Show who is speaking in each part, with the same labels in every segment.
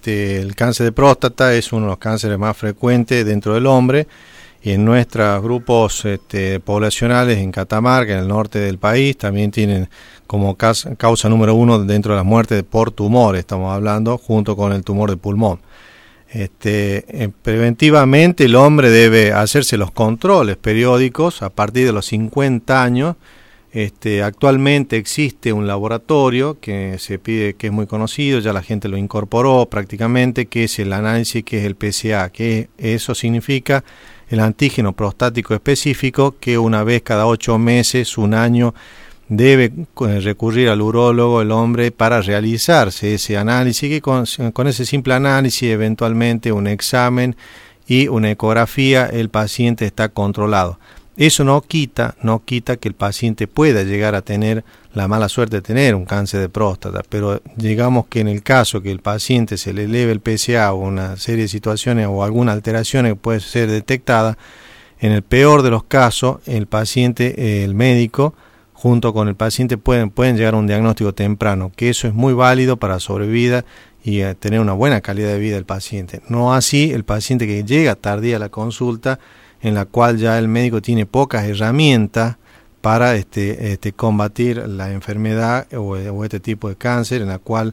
Speaker 1: el cáncer de próstata es uno de los cánceres más frecuentes dentro del hombre, y en nuestros grupos poblacionales en Catamarca, en el norte del país, también tienen como causa número 1 dentro de las muertes por tumor, estamos hablando, junto con el tumor de pulmón. Preventivamente el hombre debe hacerse los controles periódicos a partir de los 50 años. Actualmente existe un laboratorio que se pide, que es muy conocido, ya la gente lo incorporó prácticamente, que es el análisis, que es el PSA, que eso significa el antígeno prostático específico, que una vez cada 8 meses, un año, debe recurrir al urólogo el hombre para realizarse ese análisis, que con ese simple análisis, eventualmente un examen y una ecografía, el paciente está controlado. Eso no quita que el paciente pueda llegar a tener la mala suerte de tener un cáncer de próstata, pero digamos que en el caso que el paciente se le eleve el PSA o una serie de situaciones o alguna alteración que puede ser detectada, en el peor de los casos, el paciente, el médico, junto con el paciente pueden llegar a un diagnóstico temprano, que eso es muy válido para la sobrevida y tener una buena calidad de vida del paciente. No así el paciente que llega tardía a la consulta, en la cual ya el médico tiene pocas herramientas para combatir la enfermedad o este tipo de cáncer, en la cual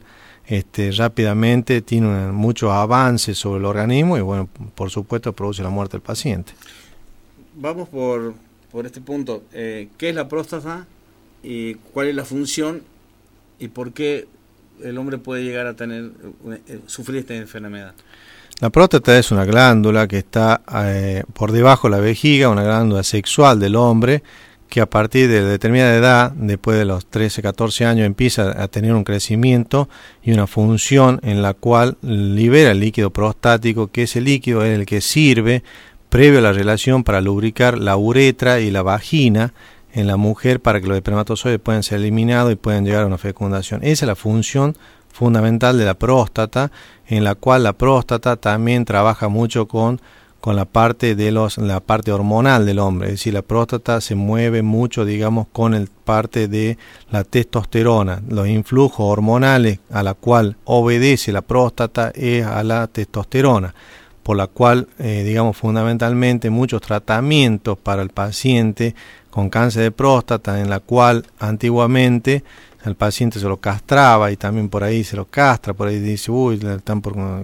Speaker 1: rápidamente tiene muchos avances sobre el organismo y bueno, por supuesto produce la muerte del paciente.
Speaker 2: Vamos por este punto. ¿Qué es la próstata y cuál es la función y por qué el hombre puede llegar a sufrir esta enfermedad?
Speaker 1: La próstata es una glándula que está por debajo de la vejiga, una glándula sexual del hombre, que a partir de determinada edad, después de los 13, 14 años, empieza a tener un crecimiento y una función en la cual libera el líquido prostático, que ese líquido es el que sirve, previo a la relación, para lubricar la uretra y la vagina en la mujer para que los espermatozoides puedan ser eliminados y puedan llegar a una fecundación. Esa es la función fundamental de la próstata, en la cual la próstata también trabaja mucho con la parte la parte hormonal del hombre, es decir, la próstata se mueve mucho, digamos, con el parte de la testosterona, los influjos hormonales a la cual obedece la próstata es a la testosterona, por la cual, digamos, fundamentalmente muchos tratamientos para el paciente con cáncer de próstata, en la cual antiguamente al paciente se lo castraba y también por ahí se lo castra, por ahí dice, están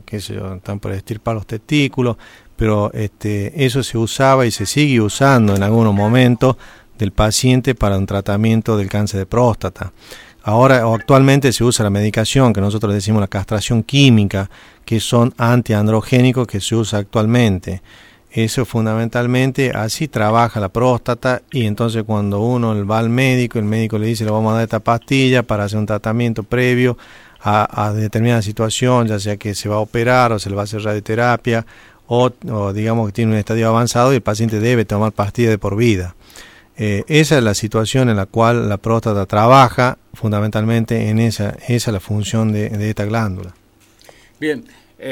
Speaker 1: por extirpar los testículos, pero eso se usaba y se sigue usando en algunos momentos del paciente para un tratamiento del cáncer de próstata. Ahora o actualmente se usa la medicación que nosotros decimos la castración química, que son antiandrogénicos que se usa actualmente. Eso fundamentalmente, así trabaja la próstata, y entonces cuando uno va al médico, el médico le dice le vamos a dar esta pastilla para hacer un tratamiento previo a determinada situación, ya sea que se va a operar o se le va a hacer radioterapia o digamos que tiene un estadio avanzado y el paciente debe tomar pastillas de por vida. Esa es la situación en la cual la próstata trabaja fundamentalmente, esa es la función de esta glándula.
Speaker 2: Bien,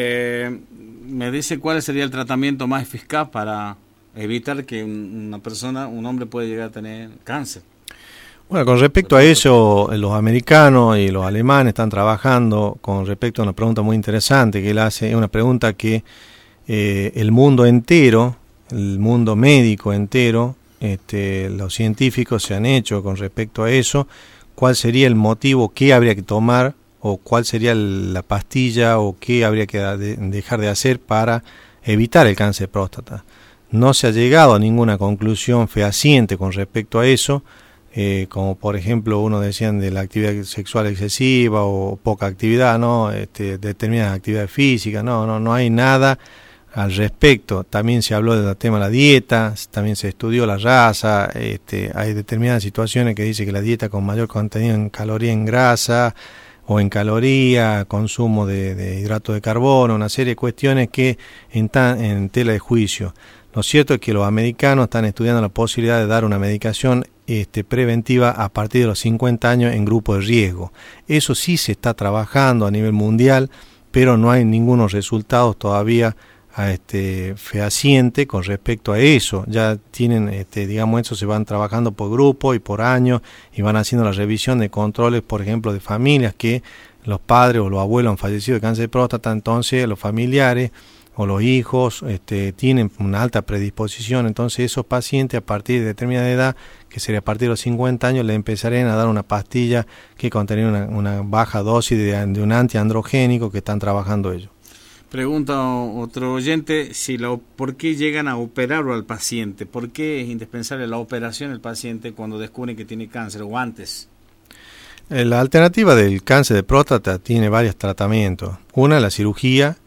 Speaker 2: me dice cuál sería el tratamiento más eficaz para evitar que un hombre pueda llegar a tener cáncer.
Speaker 1: Bueno, con respecto a eso, los americanos y los alemanes están trabajando con respecto a una pregunta muy interesante que él hace, es una pregunta que el mundo entero, el mundo médico entero, los científicos se han hecho con respecto a eso, cuál sería el motivo, qué habría que tomar o cuál sería la pastilla o qué habría que dejar de hacer para evitar el cáncer de próstata. No se ha llegado a ninguna conclusión fehaciente con respecto a eso, como por ejemplo uno decían de la actividad sexual excesiva o poca actividad, ¿no? Determinadas actividades físicas, no hay nada al respecto. También se habló del tema de la dieta, también se estudió la raza, hay determinadas situaciones que dice que la dieta con mayor contenido en caloría en grasa o en caloría, consumo de hidratos de carbono, una serie de cuestiones que están en tela de juicio. Lo cierto es que los americanos están estudiando la posibilidad de dar una medicación preventiva a partir de los 50 años en grupo de riesgo. Eso sí se está trabajando a nivel mundial, pero no hay ningunos resultados todavía fehaciente con respecto a eso. Ya tienen, digamos, eso se van trabajando por grupo y por año y van haciendo la revisión de controles, por ejemplo, de familias que los padres o los abuelos han fallecido de cáncer de próstata, entonces los familiares o los hijos tienen una alta predisposición. Entonces esos pacientes a partir de determinada edad, que sería a partir de los 50 años, le empezarían a dar una pastilla que contenía una baja dosis de un antiandrogénico que están trabajando ellos.
Speaker 2: Pregunta otro oyente, ¿por qué llegan a operarlo al paciente? ¿Por qué es indispensable la operación del paciente cuando descubren que tiene cáncer o antes?
Speaker 1: La alternativa del cáncer de próstata tiene varios tratamientos. Una, la cirugía.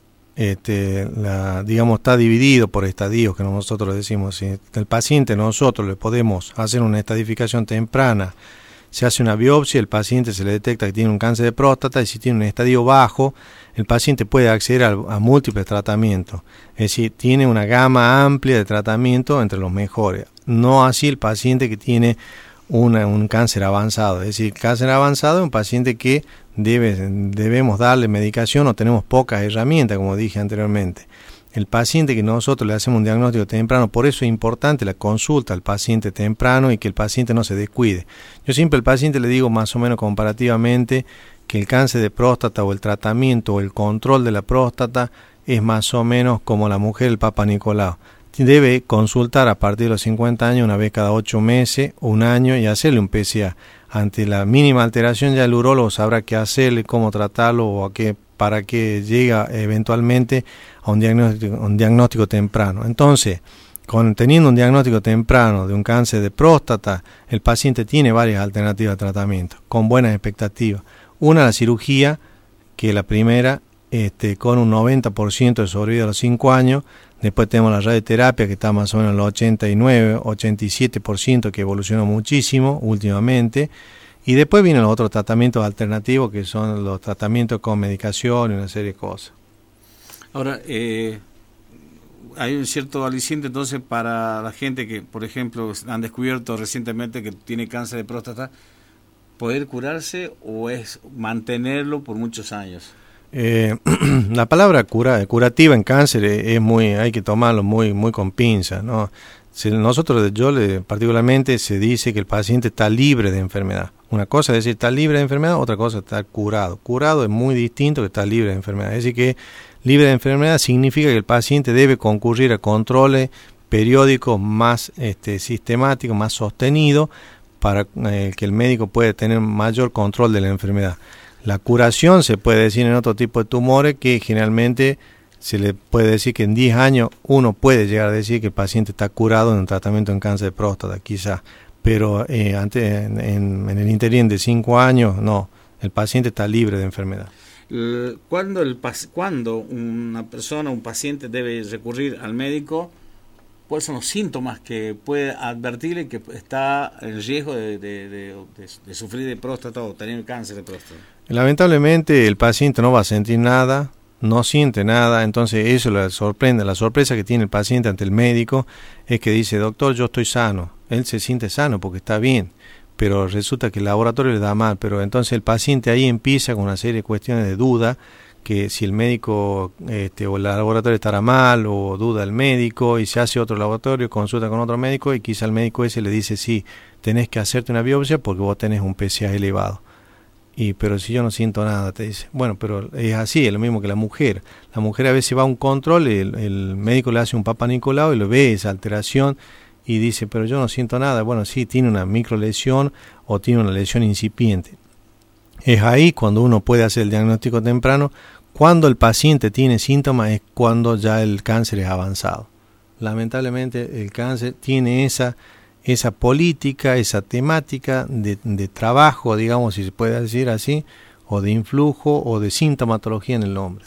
Speaker 1: Digamos, está dividido por estadios, que nosotros decimos. Si el paciente nosotros le podemos hacer una estadificación temprana, se hace una biopsia, el paciente se le detecta que tiene un cáncer de próstata, y si tiene un estadio bajo, el paciente puede acceder a múltiples tratamientos. Es decir, tiene una gama amplia de tratamientos entre los mejores. No así el paciente que tiene un cáncer avanzado. Es decir, el cáncer avanzado es un paciente que debemos darle medicación o tenemos pocas herramientas, como dije anteriormente. El paciente que nosotros le hacemos un diagnóstico temprano, por eso es importante la consulta al paciente temprano y que el paciente no se descuide. Yo siempre al paciente le digo más o menos comparativamente que el cáncer de próstata o el tratamiento o el control de la próstata es más o menos como la mujer del Papa Nicolau. Debe consultar a partir de los 50 años una vez cada 8 meses o un año y hacerle un PSA. Ante la mínima alteración ya el urólogo sabrá qué hacerle, cómo tratarlo o para que llegue eventualmente a un diagnóstico temprano. Entonces, teniendo un diagnóstico temprano de un cáncer de próstata, el paciente tiene varias alternativas de tratamiento con buenas expectativas. Una, la cirugía, que la primera con un 90% de sobrevida a los 5 años. Después tenemos la radioterapia, que está más o menos en el 89, 87%, que evolucionó muchísimo últimamente. Y después vienen los otros tratamientos alternativos, que son los tratamientos con medicación y una serie de cosas.
Speaker 2: Ahora, hay un cierto aliciente entonces para la gente que, por ejemplo, han descubierto recientemente que tiene cáncer de próstata, ¿poder curarse o es mantenerlo por muchos años?
Speaker 1: La palabra curativa en cáncer hay que tomarlo muy con pinza, ¿no? Particularmente se dice que el paciente está libre de enfermedad. Una cosa es decir está libre de enfermedad, otra cosa es estar curado. Curado es muy distinto que estar libre de enfermedad. Es decir que libre de enfermedad significa que el paciente debe concurrir a controles periódicos más sistemáticos, más sostenidos, para que el médico pueda tener mayor control de la enfermedad. La curación se puede decir en otro tipo de tumores, que generalmente se le puede decir que en 10 años uno puede llegar a decir que el paciente está curado en un tratamiento en cáncer de próstata, quizás, pero en el interín de 5 años no, el paciente está libre de enfermedad.
Speaker 2: ¿Cuándo una persona, un paciente debe recurrir al médico? ¿Cuáles son los síntomas que puede advertirle que está en riesgo de sufrir de próstata o tener cáncer de próstata?
Speaker 1: Lamentablemente el paciente no va a sentir nada, no siente nada, entonces eso le sorprende. La sorpresa que tiene el paciente ante el médico es que dice: doctor, yo estoy sano. Él se siente sano porque está bien, pero resulta que el laboratorio le da mal. Pero entonces el paciente ahí empieza con una serie de cuestiones de duda, que si el médico o el laboratorio estará mal, o duda el médico y se hace otro laboratorio, consulta con otro médico y quizá el médico ese le dice: sí, tenés que hacerte una biopsia porque vos tenés un PSA elevado. Pero si yo no siento nada, te dice. Bueno, pero es así, es lo mismo que la mujer. La mujer a veces va a un control y el médico le hace un Papa Nicolau y lo ve esa alteración y dice: pero yo no siento nada. Bueno, sí, tiene una microlesión o tiene una lesión incipiente. Es ahí cuando uno puede hacer el diagnóstico temprano. Cuando el paciente tiene síntomas es cuando ya el cáncer es avanzado. Lamentablemente el cáncer tiene esa política, esa temática de trabajo, digamos, si se puede decir así, o de influjo o de sintomatología en el hombre.